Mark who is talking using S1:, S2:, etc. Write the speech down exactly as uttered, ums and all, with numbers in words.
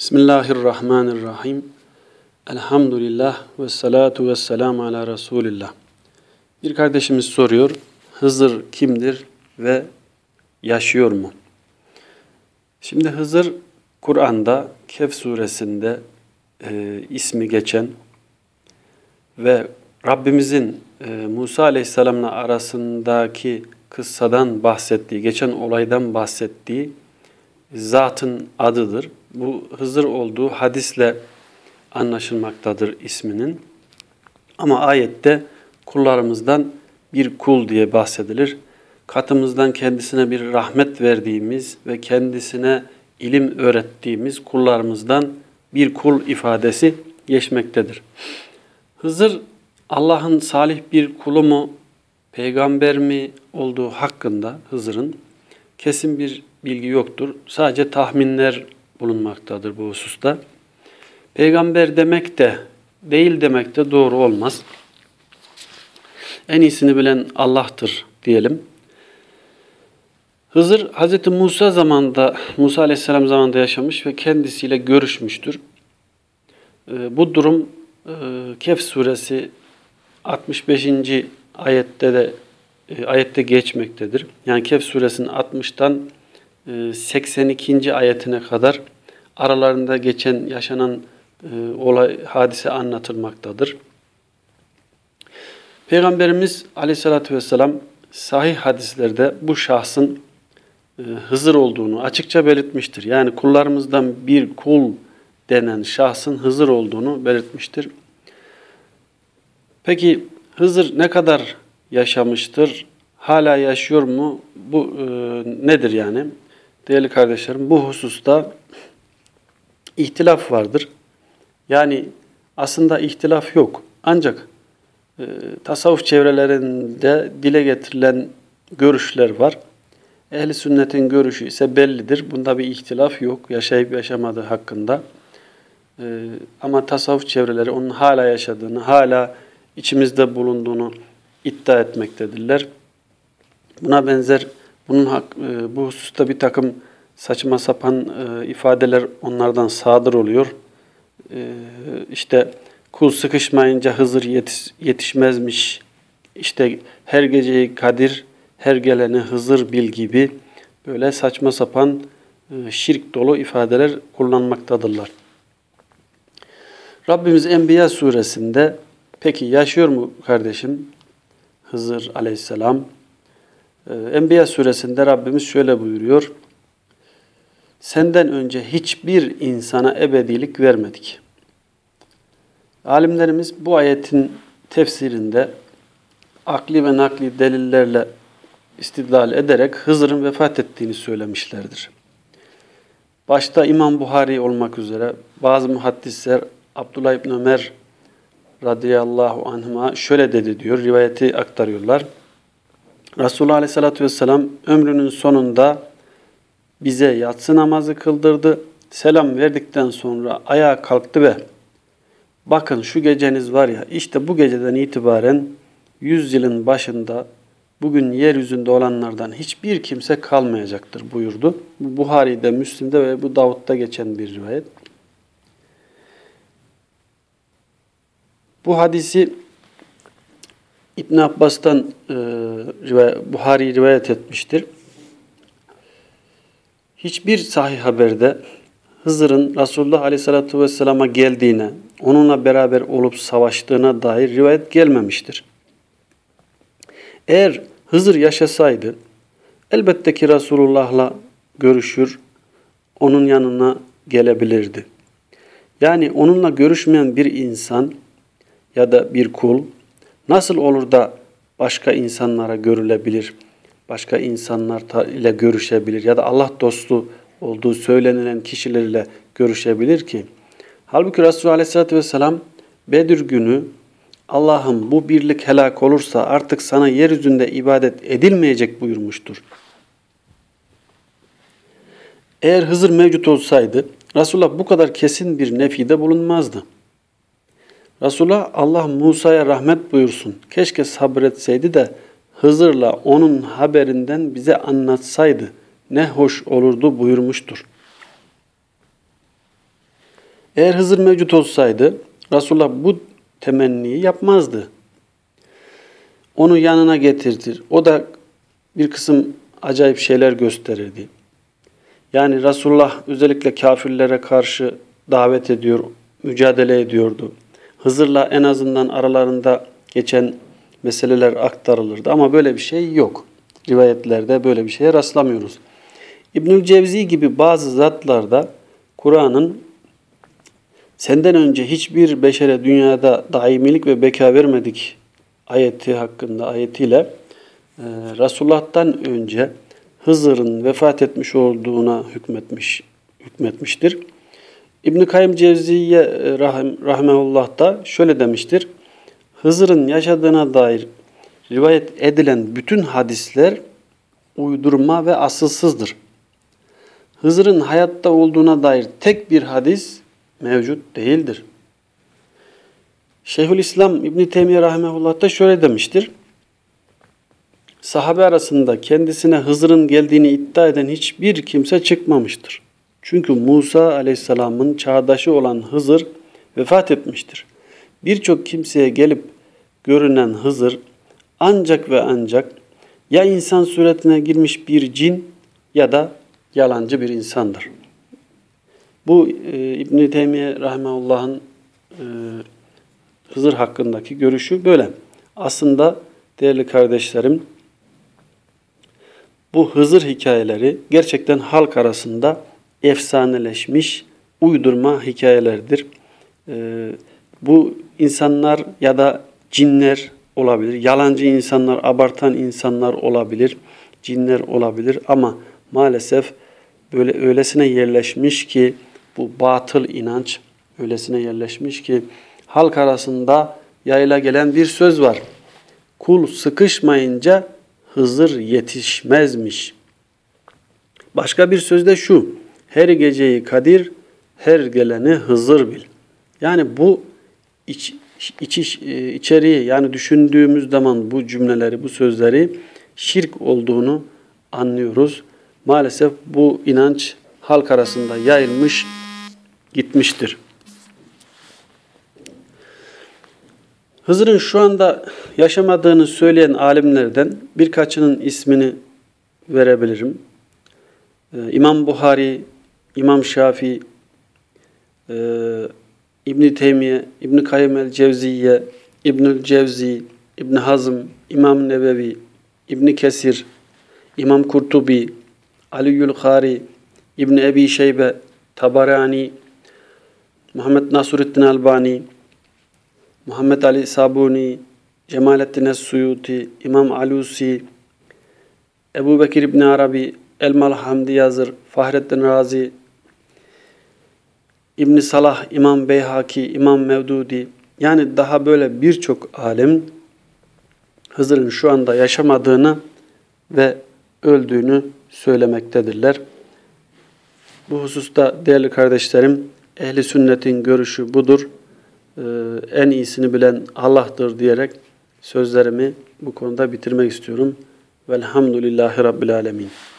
S1: Bismillahirrahmanirrahim. Elhamdülillah ve salatu ve selamu ala Resulillah. Bir kardeşimiz soruyor, Hızır kimdir ve yaşıyor mu? Şimdi Hızır, Kur'an'da Kehf suresinde e, ismi geçen ve Rabbimizin e, Musa aleyhisselamla arasındaki kıssadan bahsettiği, geçen olaydan bahsettiği zatın adıdır. Bu Hızır olduğu hadisle anlaşılmaktadır isminin. Ama ayette kullarımızdan bir kul diye bahsedilir. Katımızdan kendisine bir rahmet verdiğimiz ve kendisine ilim öğrettiğimiz kullarımızdan bir kul ifadesi geçmektedir. Hızır Allah'ın salih bir kulu mu, peygamber mi olduğu hakkında Hızır'ın kesin bir bilgi yoktur. Sadece tahminler bulunmaktadır bu hususta. Peygamber demek de değil demek de doğru olmaz. En iyisini bilen Allah'tır diyelim. Hızır Hz. Musa zamanında, Musa Aleyhisselam zamanında yaşamış ve kendisiyle görüşmüştür. Bu durum Kehf suresi altmış beşinci ayette de ayette geçmektedir. Yani Kehf suresinin altmıştan seksen ikinci ayetine kadar aralarında geçen, yaşanan olay, hadise anlatılmaktadır. Peygamberimiz Aleyhisselatü Vesselam sahih hadislerde bu şahsın Hızır olduğunu açıkça belirtmiştir. Yani kullarımızdan bir kul denen şahsın Hızır olduğunu belirtmiştir. Peki Hızır ne kadar yaşamıştır? Hala yaşıyor mu? Bu e, nedir yani? Değerli kardeşlerim, bu hususta ihtilaf vardır. Yani aslında ihtilaf yok. Ancak e, tasavvuf çevrelerinde dile getirilen görüşler var. Ehl-i sünnetin görüşü ise bellidir. Bunda bir ihtilaf yok. Yaşayıp yaşamadığı hakkında. E, ama tasavvuf çevreleri onun hala yaşadığını, hala içimizde bulunduğunu iddia etmektedirler. Buna benzer, bunun hak, e, bu hususta bir takım saçma sapan e, ifadeler onlardan sadır oluyor. E, işte kul sıkışmayınca Hızır yetiş, yetişmezmiş. İşte her geceyi Kadir, her geleni Hızır bil gibi böyle saçma sapan e, şirk dolu ifadeler kullanmaktadırlar. Rabbimiz Enbiya suresinde, peki yaşıyor mu kardeşim Hızır aleyhisselam? Enbiya suresinde Rabbimiz şöyle buyuruyor. Senden önce hiçbir insana ebedilik vermedik. Alimlerimiz bu ayetin tefsirinde akli ve nakli delillerle istidlal ederek Hızır'ın vefat ettiğini söylemişlerdir. Başta İmam Buhari olmak üzere bazı muhaddisler Abdullah İbni Ömer radıyallahu anhuma şöyle dedi diyor, rivayeti aktarıyorlar. Resulullah Aleyhisselatü Vesselam ömrünün sonunda bize yatsı namazı kıldırdı. Selam verdikten sonra ayağa kalktı ve bakın şu geceniz var ya, işte bu geceden itibaren yüz yılın başında bugün yeryüzünde olanlardan hiçbir kimse kalmayacaktır buyurdu. Bu Buhari'de, Müslim'de ve bu Davud'da geçen bir rivayet. Bu hadisi İbn Abbas'tan e, Buhari rivayet etmiştir. Hiçbir sahih haberde Hızır'ın Resulullah Aleyhisselatü Vesselam'a geldiğine, onunla beraber olup savaştığına dair rivayet gelmemiştir. Eğer Hızır yaşasaydı, elbette ki Resulullah'la görüşür, onun yanına gelebilirdi. Yani onunla görüşmeyen bir insan ya da bir kul nasıl olur da başka insanlara görülebilir, başka insanlar ile görüşebilir ya da Allah dostu olduğu söylenilen kişilerle görüşebilir ki? Halbuki Resulullah Aleyhisselatü Vesselam Bedir günü Allah'ım bu birlik helak olursa artık sana yeryüzünde ibadet edilmeyecek buyurmuştur. Eğer Hızır mevcut olsaydı Resulullah bu kadar kesin bir nefide bulunmazdı. Resulullah Allah Musa'ya rahmet buyursun. Keşke sabretseydi de Hızır'la onun haberinden bize anlatsaydı ne hoş olurdu buyurmuştur. Eğer Hızır mevcut olsaydı Resulullah bu temenniyi yapmazdı. Onu yanına getirtir. O da bir kısım acayip şeyler gösterirdi. Yani Resulullah özellikle kafirlere karşı davet ediyor, mücadele ediyordu. Hızır'la en azından aralarında geçen meseleler aktarılırdı ama böyle bir şey yok. Rivayetlerde böyle bir şeye rastlamıyoruz. İbnül Cevzi gibi bazı zatlarda Kur'an'ın senden önce hiçbir beşere dünyada daimilik ve beka vermedik ayeti hakkında ayetiyle e, Resulullah'tan önce Hızır'ın vefat etmiş olduğuna hükmetmiş hükmetmiştir. İbn-i Kayyım Cevziye rahim, rahmetullah da şöyle demiştir. Hızır'ın yaşadığına dair rivayet edilen bütün hadisler uydurma ve asılsızdır. Hızır'ın hayatta olduğuna dair tek bir hadis mevcut değildir. Şeyhülislam İbn-i Teymiye rahmetullah da şöyle demiştir. Sahabe arasında kendisine Hızır'ın geldiğini iddia eden hiçbir kimse çıkmamıştır. Çünkü Musa aleyhisselamın çağdaşı olan Hızır vefat etmiştir. Birçok kimseye gelip görünen Hızır ancak ve ancak ya insan suretine girmiş bir cin ya da yalancı bir insandır. Bu e, İbn-i Teymiye rahimehullah'ın e, Hızır hakkındaki görüşü böyle. Aslında değerli kardeşlerim, bu Hızır hikayeleri gerçekten halk arasında efsaneleşmiş uydurma hikayelerdir. Ee, bu insanlar ya da cinler olabilir, yalancı insanlar, abartan insanlar olabilir, cinler olabilir ama maalesef böyle öylesine yerleşmiş ki bu batıl inanç öylesine yerleşmiş ki halk arasında yayıla gelen bir söz var. Kul sıkışmayınca Hızır yetişmezmiş. Başka bir söz de şu. Her geceyi Kadir, her geleni Hızır bil. Yani bu iç, iç, iç, içeriği yani düşündüğümüz zaman bu cümleleri, bu sözleri şirk olduğunu anlıyoruz. Maalesef bu inanç halk arasında yayılmış gitmiştir. Hızır'ın şu anda yaşamadığını söyleyen alimlerden birkaçının ismini verebilirim. Ee, İmam Buhari, İmam Şafii, e, İbn-i Teymiye, İbn-i Kayyım el-Cevziye, İbnül Cevzi, İbn Hazm, İmam Nevevi, İbn Kesir, İmam Kurtubi, Aliül Kari, İbn Ebi Şeybe, Tabarani, Muhammed Nasruddin Albani, Muhammed Ali Sabuni, Cemalettin Es-Suyuti, İmam Alusi, Ebu Bekir İbn Arabi, Elmal Hamdi Yazır, Fahrettin Razi, İbn Salah, İmam Beyhaki, İmam Mevdudi, yani daha böyle birçok alim Hızır'ın şu anda yaşamadığını ve öldüğünü söylemektedirler. Bu hususta değerli kardeşlerim, ehli sünnetin görüşü budur. Ee, en iyisini bilen Allah'tır diyerek sözlerimi bu konuda bitirmek istiyorum. Velhamdülillahi Rabbil Alemin.